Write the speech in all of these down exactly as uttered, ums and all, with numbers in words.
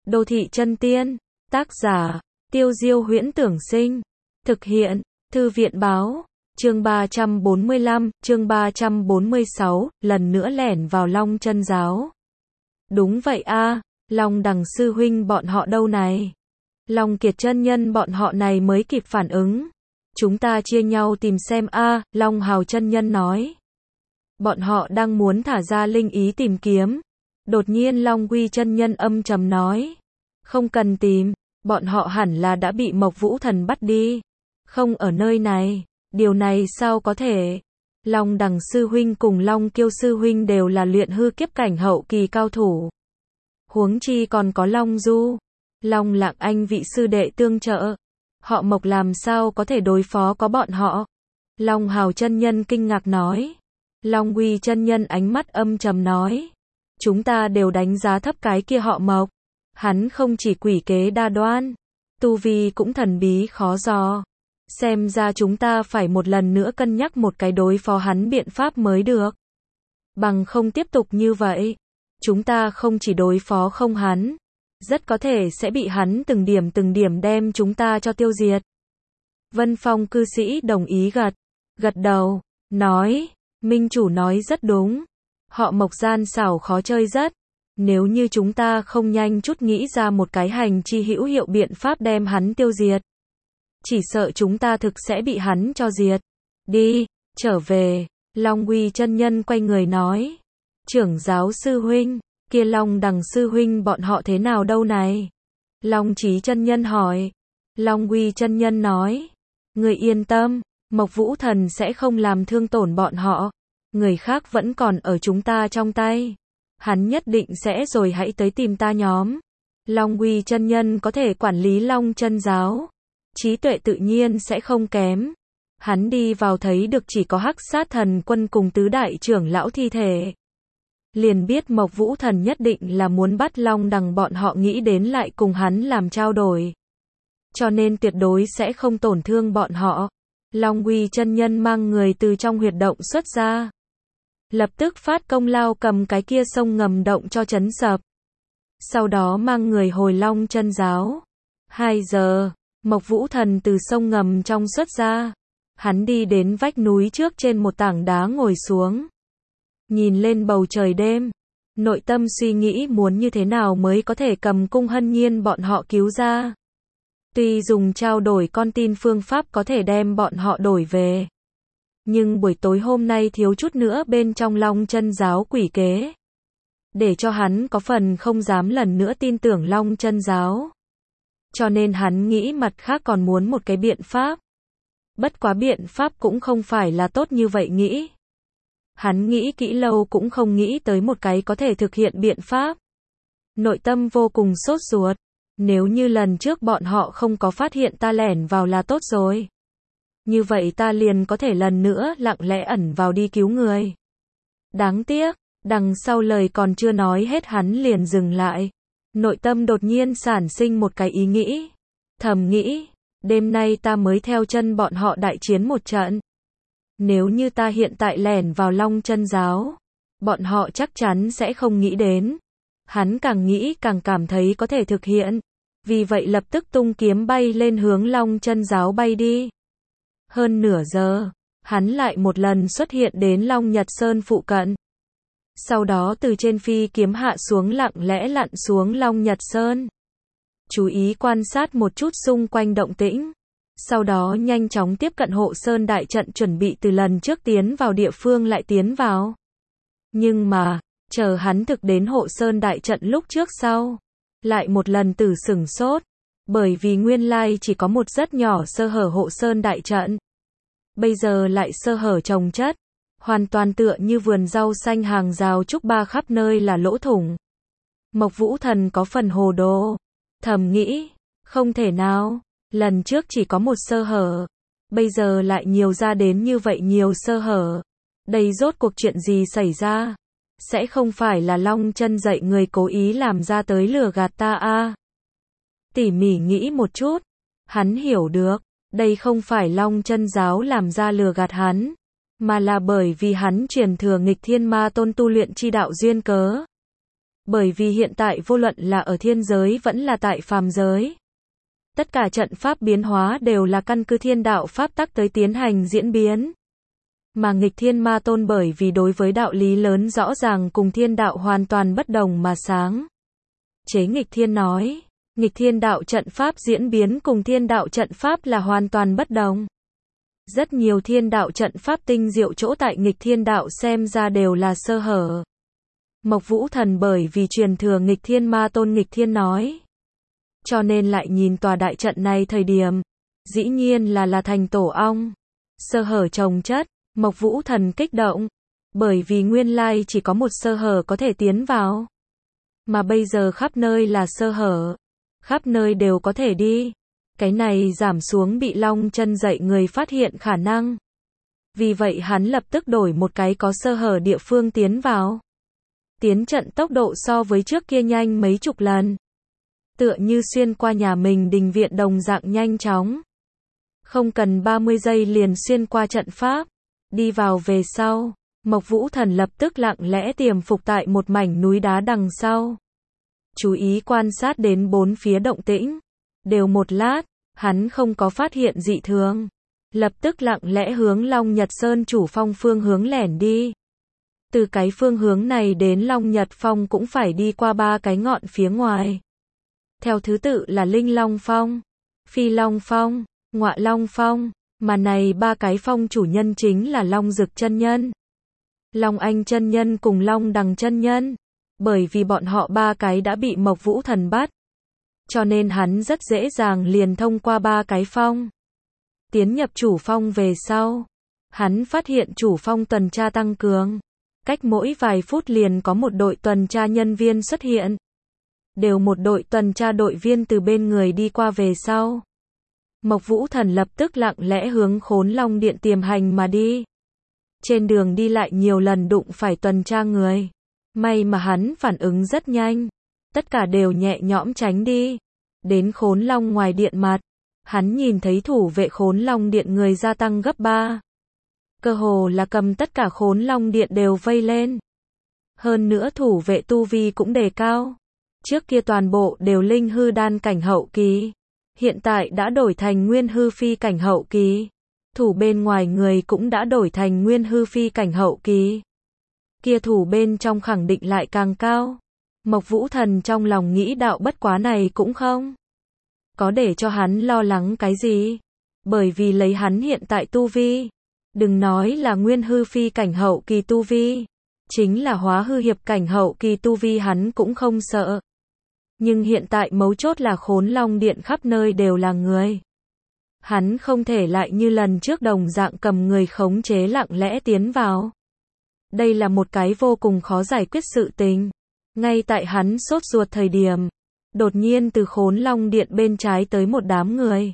Đô thị chân tiên, tác giả, Tiêu Diêu Huyễn Tưởng Sinh, thực hiện, Thư viện Báo, chương ba trăm bốn mươi lăm, chương ba trăm bốn mươi sáu, lần nữa lẻn vào Long Chân giáo. Đúng vậy a, Long Đằng sư huynh bọn họ đâu này? Long Kiệt chân nhân bọn họ này mới kịp phản ứng. Chúng ta chia nhau tìm xem a, Long Hào chân nhân nói. Bọn họ đang muốn thả ra linh ý tìm kiếm. Đột nhiên Long Quy chân nhân âm trầm nói. Không cần tìm, bọn họ hẳn là đã bị Mộc Vũ Thần bắt đi. Không ở nơi này, điều này sao có thể? Long Đằng sư huynh cùng Long Kiêu sư huynh đều là luyện hư kiếp cảnh hậu kỳ cao thủ. Huống chi còn có Long Du, Long Lạng Anh vị sư đệ tương trợ. Họ Mộc làm sao có thể đối phó có bọn họ? Long Hào chân nhân kinh ngạc nói. Long Quy chân nhân ánh mắt âm trầm nói. Chúng ta đều đánh giá thấp cái kia họ Mộc. Hắn không chỉ quỷ kế đa đoan, tu vi cũng thần bí khó dò. Xem ra chúng ta phải một lần nữa cân nhắc một cái đối phó hắn biện pháp mới được. Bằng không tiếp tục như vậy, chúng ta không chỉ đối phó không hắn, rất có thể sẽ bị hắn từng điểm từng điểm đem chúng ta cho tiêu diệt. Vân Phong cư sĩ đồng ý gật, gật đầu, nói, Minh chủ nói rất đúng. Họ Mộc gian xảo khó chơi rất. Nếu như chúng ta không nhanh chút nghĩ ra một cái hành chi hữu hiệu biện pháp đem hắn tiêu diệt, chỉ sợ chúng ta thực sẽ bị hắn cho diệt. Đi, trở về. Long Quy chân nhân quay người nói. Trưởng giáo sư huynh, kia Long Đằng sư huynh bọn họ thế nào đâu này? Long Chí chân nhân hỏi. Long Quy chân nhân nói. Người yên tâm, Mộc Vũ Thần sẽ không làm thương tổn bọn họ. Người khác vẫn còn ở chúng ta trong tay. Hắn nhất định sẽ rồi hãy tới tìm ta nhóm. Long Quy chân nhân có thể quản lý Long Chân giáo, trí tuệ tự nhiên sẽ không kém. Hắn đi vào thấy được chỉ có Hắc Sát Thần Quân cùng tứ đại trưởng lão thi thể. Liền biết Mộc Vũ Thần nhất định là muốn bắt Long Đằng bọn họ nghĩ đến lại cùng hắn làm trao đổi. Cho nên tuyệt đối sẽ không tổn thương bọn họ. Long Quy chân nhân mang người từ trong huyệt động xuất ra. Lập tức phát công lao cầm cái kia sông ngầm động cho chấn sập. Sau đó mang người hồi Long Chân giáo. Hai giờ, Mộc Vũ Thần từ sông ngầm trong xuất ra. Hắn đi đến vách núi trước trên một tảng đá ngồi xuống. Nhìn lên bầu trời đêm. Nội tâm suy nghĩ muốn như thế nào mới có thể cầm Cung Hân Nhiên bọn họ cứu ra. Tuy dùng trao đổi con tin phương pháp có thể đem bọn họ đổi về. Nhưng buổi tối hôm nay thiếu chút nữa bên trong Long Chân giáo quỷ kế. Để cho hắn có phần không dám lần nữa tin tưởng Long Chân giáo. Cho nên hắn nghĩ mặt khác còn muốn một cái biện pháp. Bất quá biện pháp cũng không phải là tốt như vậy nghĩ. Hắn nghĩ kỹ lâu cũng không nghĩ tới một cái có thể thực hiện biện pháp. Nội tâm vô cùng sốt ruột. Nếu như lần trước bọn họ không có phát hiện ta lẻn vào là tốt rồi. Như vậy ta liền có thể lần nữa lặng lẽ ẩn vào đi cứu người. Đáng tiếc, đằng sau lời còn chưa nói hết hắn liền dừng lại. Nội tâm đột nhiên sản sinh một cái ý nghĩ. Thầm nghĩ, đêm nay ta mới theo chân bọn họ đại chiến một trận. Nếu như ta hiện tại lẻn vào Long Chân giáo, bọn họ chắc chắn sẽ không nghĩ đến. Hắn càng nghĩ càng cảm thấy có thể thực hiện. Vì vậy lập tức tung kiếm bay lên hướng Long Chân giáo bay đi. Hơn nửa giờ, hắn lại một lần xuất hiện đến Long Nhật Sơn phụ cận. Sau đó từ trên phi kiếm hạ xuống lặng lẽ lặn xuống Long Nhật Sơn. Chú ý quan sát một chút xung quanh động tĩnh. Sau đó nhanh chóng tiếp cận hộ sơn đại trận chuẩn bị từ lần trước tiến vào địa phương lại tiến vào. Nhưng mà, chờ hắn thực đến hộ sơn đại trận lúc trước sau. Lại một lần tử sửng sốt. Bởi vì nguyên lai chỉ có một rất nhỏ sơ hở hộ sơn đại trận. Bây giờ lại sơ hở chồng chất. Hoàn toàn tựa như vườn rau xanh hàng rào trúc ba khắp nơi là lỗ thủng. Mộc Vũ Thần có phần hồ đồ. Thầm nghĩ, không thể nào. Lần trước chỉ có một sơ hở. Bây giờ lại nhiều ra đến như vậy nhiều sơ hở. Đây rốt cuộc chuyện gì xảy ra? Sẽ không phải là Long Chân dạy người cố ý làm ra tới lừa gạt ta a? Tỉ mỉ nghĩ một chút, hắn hiểu được, đây không phải Long Chân giáo làm ra lừa gạt hắn, mà là bởi vì hắn truyền thừa nghịch thiên ma tôn tu luyện chi đạo duyên cớ. Bởi vì hiện tại vô luận là ở thiên giới vẫn là tại phàm giới, tất cả trận pháp biến hóa đều là căn cứ thiên đạo pháp tắc tới tiến hành diễn biến. Mà nghịch thiên ma tôn bởi vì đối với đạo lý lớn rõ ràng cùng thiên đạo hoàn toàn bất đồng mà sáng chế nghịch thiên nói, nghịch thiên đạo trận pháp diễn biến cùng thiên đạo trận pháp là hoàn toàn bất đồng. Rất nhiều thiên đạo trận pháp tinh diệu chỗ tại nghịch thiên đạo xem ra đều là sơ hở. Mộc Vũ Thần bởi vì truyền thừa nghịch thiên ma tôn nghịch thiên nói, cho nên lại nhìn tòa đại trận này thời điểm, dĩ nhiên là là thành tổ ong, sơ hở chồng chất. Mộc Vũ Thần kích động, bởi vì nguyên lai chỉ có một sơ hở có thể tiến vào, mà bây giờ khắp nơi là sơ hở, khắp nơi đều có thể đi. Cái này giảm xuống bị Long Chân dậy người phát hiện khả năng. Vì vậy hắn lập tức đổi một cái có sơ hở địa phương tiến vào. Tiến trận tốc độ so với trước kia nhanh mấy chục lần. Tựa như xuyên qua nhà mình đình viện đồng dạng nhanh chóng. Không cần ba mươi giây liền xuyên qua trận pháp. Đi vào về sau, Mộc Vũ Thần lập tức lặng lẽ tiềm phục tại một mảnh núi đá đằng sau. Chú ý quan sát đến bốn phía động tĩnh. Đều một lát, hắn không có phát hiện dị thường. Lập tức lặng lẽ hướng Long Nhật Sơn chủ phong phương hướng lẻn đi. Từ cái phương hướng này đến Long Nhật Phong cũng phải đi qua ba cái ngọn phía ngoài. Theo thứ tự là Linh Long Phong, Phi Long Phong, Ngọa Long Phong. Mà này ba cái phong chủ nhân chính là Long Dực chân nhân, Long Anh chân nhân cùng Long Đằng chân nhân. Bởi vì bọn họ ba cái đã bị Mộc Vũ Thần bắt, cho nên hắn rất dễ dàng liền thông qua ba cái phong. Tiến nhập chủ phong về sau, hắn phát hiện chủ phong tuần tra tăng cường. Cách mỗi vài phút liền có một đội tuần tra nhân viên xuất hiện. Đều một đội tuần tra đội viên từ bên người đi qua về sau. Mộc Vũ Thần lập tức lặng lẽ hướng Khốn Long Điện tiềm hành mà đi. Trên đường đi lại nhiều lần đụng phải tuần tra người. May mà hắn phản ứng rất nhanh. Tất cả đều nhẹ nhõm tránh đi. Đến Khốn Long ngoài điện mặt, hắn nhìn thấy thủ vệ Khốn Long Điện người gia tăng gấp ba. Cơ hồ là cầm tất cả Khốn Long Điện đều vây lên. Hơn nữa thủ vệ tu vi cũng đề cao. Trước kia toàn bộ đều linh hư đan cảnh hậu kỳ. Hiện tại đã đổi thành nguyên hư phi cảnh hậu kỳ. Thủ bên ngoài người cũng đã đổi thành nguyên hư phi cảnh hậu kỳ. Kia thủ bên trong khẳng định lại càng cao. Mộc Vũ Thần trong lòng nghĩ đạo bất quá này cũng không có để cho hắn lo lắng cái gì. Bởi vì lấy hắn hiện tại tu vi, đừng nói là nguyên hư phi cảnh hậu kỳ tu vi, chính là hóa hư hiệp cảnh hậu kỳ tu vi hắn cũng không sợ. Nhưng hiện tại mấu chốt là Khốn Long Điện khắp nơi đều là người. Hắn không thể lại như lần trước đồng dạng cầm người khống chế lặng lẽ tiến vào. Đây là một cái vô cùng khó giải quyết sự tình. Ngay tại hắn sốt ruột thời điểm, đột nhiên từ Khốn Long Điện bên trái tới một đám người.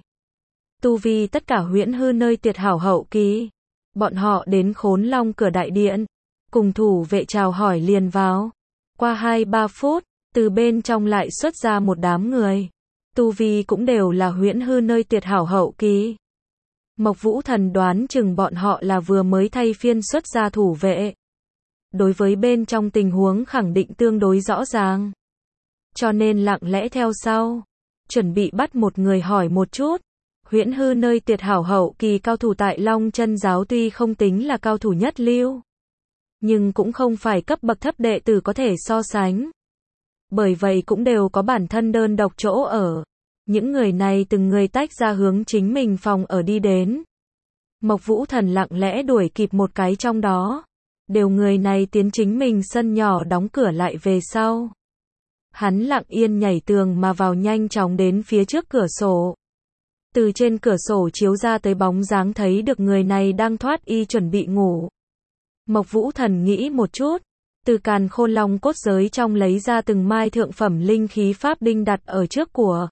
Tu vi tất cả huyễn hư nơi tuyệt hảo hậu kỳ. Bọn họ đến Khốn Long cửa đại điện, cùng thủ vệ chào hỏi liền vào. Qua hai ba phút, từ bên trong lại xuất ra một đám người. Tu vi cũng đều là huyễn hư nơi tuyệt hảo hậu kỳ. Mộc Vũ Thần đoán chừng bọn họ là vừa mới thay phiên xuất ra thủ vệ. Đối với bên trong tình huống khẳng định tương đối rõ ràng. Cho nên lặng lẽ theo sau. Chuẩn bị bắt một người hỏi một chút. Huyễn hư nơi tuyệt hảo hậu kỳ cao thủ tại Long Chân giáo tuy không tính là cao thủ nhất lưu, nhưng cũng không phải cấp bậc thấp đệ tử có thể so sánh. Bởi vậy cũng đều có bản thân đơn độc chỗ ở. Những người này từng người tách ra hướng chính mình phòng ở đi đến. Mộc Vũ Thần lặng lẽ đuổi kịp một cái trong đó. Đều người này tiến chính mình sân nhỏ đóng cửa lại về sau. Hắn lặng yên nhảy tường mà vào nhanh chóng đến phía trước cửa sổ. Từ trên cửa sổ chiếu ra tới bóng dáng thấy được người này đang thoát y chuẩn bị ngủ. Mộc Vũ Thần nghĩ một chút. Từ Càn Khôn Long cốt giới trong lấy ra từng mai thượng phẩm linh khí pháp đinh đặt ở trước của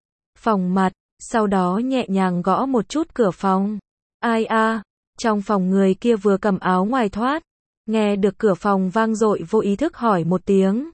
phòng mặt, sau đó nhẹ nhàng gõ một chút cửa phòng. Ai a, trong phòng người kia vừa cầm áo ngoài thoát, nghe được cửa phòng vang dội vô ý thức hỏi một tiếng.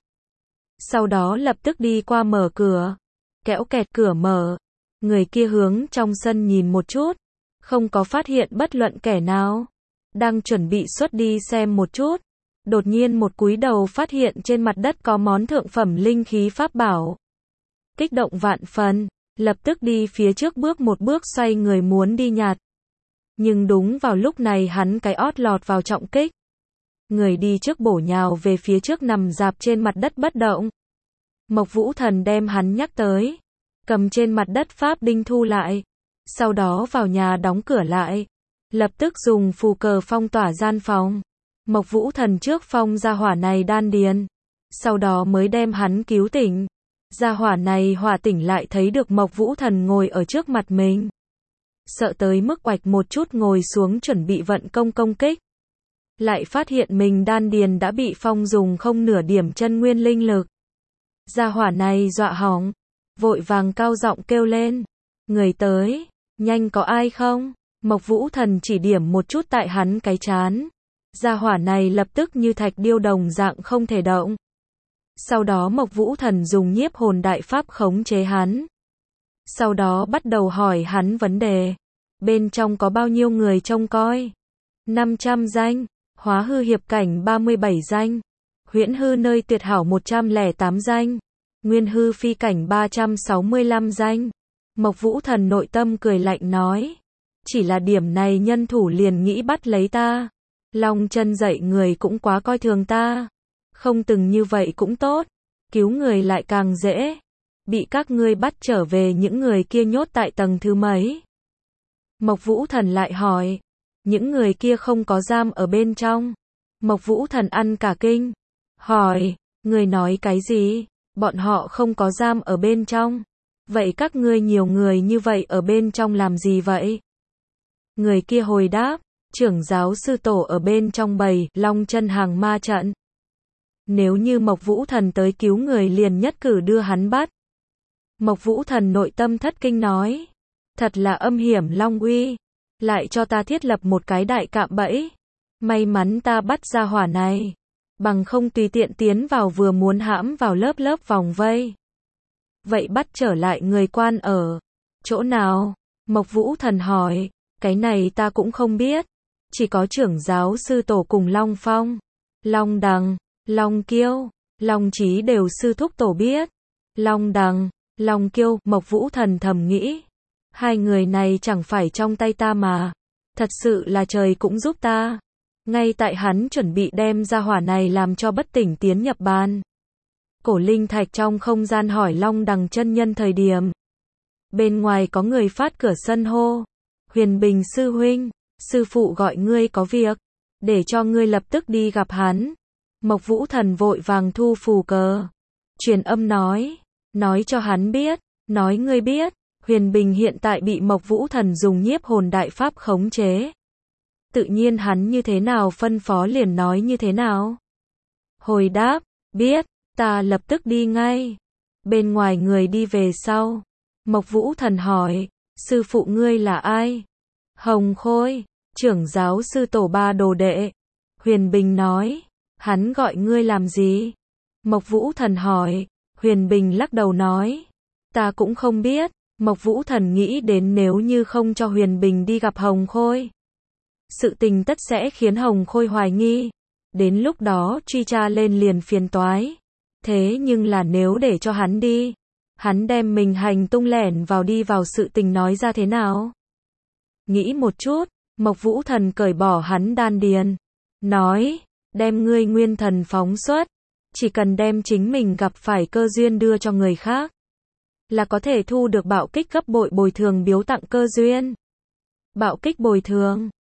Sau đó lập tức đi qua mở cửa, kéo kẹt cửa mở, người kia hướng trong sân nhìn một chút, không có phát hiện bất luận kẻ nào, đang chuẩn bị xuất đi xem một chút. đột nhiên một cúi đầu phát hiện trên mặt đất có món thượng phẩm linh khí pháp bảo. Kích động vạn phần, lập tức đi phía trước bước một bước xoay người muốn đi nhặt. Nhưng đúng vào lúc này hắn cái ót lọt vào trọng kích. Người đi trước bổ nhào về phía trước nằm rạp trên mặt đất bất động. Mộc Vũ Thần đem hắn nhắc tới, cầm trên mặt đất pháp đinh thu lại, sau đó vào nhà đóng cửa lại, lập tức dùng phù cờ phong tỏa gian phòng. Mộc Vũ Thần trước phong gia hỏa này đan điền, sau đó mới đem hắn cứu tỉnh. Gia hỏa này hỏa tỉnh lại thấy được Mộc Vũ Thần ngồi ở trước mặt mình, sợ tới mức oạch một chút ngồi xuống chuẩn bị vận công công kích. Lại phát hiện mình đan điền đã bị phong dùng không nửa điểm chân nguyên linh lực. Gia hỏa này dọa hỏng, vội vàng cao giọng kêu lên, người tới, nhanh có ai không? Mộc Vũ Thần chỉ điểm một chút tại hắn cái trán. Gia hỏa này lập tức như thạch điêu đồng dạng không thể động. Sau đó Mộc Vũ Thần dùng nhiếp hồn đại pháp khống chế hắn. Sau đó bắt đầu hỏi hắn vấn đề. Bên trong có bao nhiêu người trông coi? năm trăm danh. Hóa hư hiệp cảnh ba mươi bảy danh. Huyễn hư nơi tuyệt hảo một trăm lẻ tám danh. Nguyên hư phi cảnh ba trăm sáu mươi lăm danh. Mộc Vũ Thần nội tâm cười lạnh nói. Chỉ là điểm này nhân thủ liền nghĩ bắt lấy ta. Long chân dậy người cũng quá coi thường ta. Không từng như vậy cũng tốt. Cứu người lại càng dễ. Bị các ngươi bắt trở về những người kia nhốt tại tầng thứ mấy? Mộc Vũ Thần lại hỏi. Những người kia không có giam ở bên trong. Mộc Vũ Thần ăn cả kinh. Hỏi, người nói cái gì? Bọn họ không có giam ở bên trong. Vậy các ngươi nhiều người như vậy ở bên trong làm gì vậy? Người kia hồi đáp, trưởng giáo sư tổ ở bên trong bầy Long chân hàng ma trận. Nếu như Mộc Vũ Thần tới cứu người liền nhất cử đưa hắn bắt. Mộc Vũ Thần nội tâm thất kinh nói, thật là âm hiểm Long uy, lại cho ta thiết lập một cái đại cạm bẫy. May mắn ta bắt ra hỏa này, bằng không tùy tiện tiến vào vừa muốn hãm vào lớp lớp vòng vây. Vậy bắt trở lại người quan ở chỗ nào? Mộc Vũ Thần hỏi, cái này ta cũng không biết, chỉ có trưởng giáo sư tổ cùng Long Phong, Long Đằng, Long Kiêu, Long Chí đều sư thúc tổ biết. Long Đằng, Long Kiêu, Mộc Vũ Thần thầm nghĩ, hai người này chẳng phải trong tay ta mà, thật sự là trời cũng giúp ta. Ngay tại hắn chuẩn bị đem ra hỏa này làm cho bất tỉnh tiến nhập ban cổ linh thạch trong không gian hỏi Long Đằng chân nhân thời điểm, bên ngoài có người phát cửa sân hô, Huyền Bình sư huynh, sư phụ gọi ngươi có việc, để cho ngươi lập tức đi gặp hắn. Mộc Vũ Thần vội vàng thu phù cờ, truyền âm nói, nói cho hắn biết, nói ngươi biết, Huyền Bình hiện tại bị Mộc Vũ Thần dùng nhiếp hồn đại pháp khống chế. Tự nhiên hắn như thế nào phân phó liền nói như thế nào. Hồi đáp, biết, ta lập tức đi ngay. Bên ngoài người đi về sau. Mộc Vũ Thần hỏi, sư phụ ngươi là ai? Hồng Khôi, trưởng giáo sư tổ ba đồ đệ. Huyền Bình nói, hắn gọi ngươi làm gì? Mộc Vũ Thần hỏi, Huyền Bình lắc đầu nói, ta cũng không biết. Mộc Vũ Thần nghĩ đến nếu như không cho Huyền Bình đi gặp Hồng Khôi, sự tình tất sẽ khiến Hồng Khôi hoài nghi, đến lúc đó truy tra lên liền phiền toái. Thế nhưng là nếu để cho hắn đi, hắn đem mình hành tung lẻn vào đi vào sự tình nói ra thế nào? Nghĩ một chút, Mộc Vũ Thần cởi bỏ hắn đan điền, nói, đem ngươi nguyên thần phóng xuất, chỉ cần đem chính mình gặp phải cơ duyên đưa cho người khác, là có thể thu được bạo kích gấp bội bồi thường biếu tặng cơ duyên. Bạo kích bồi thường,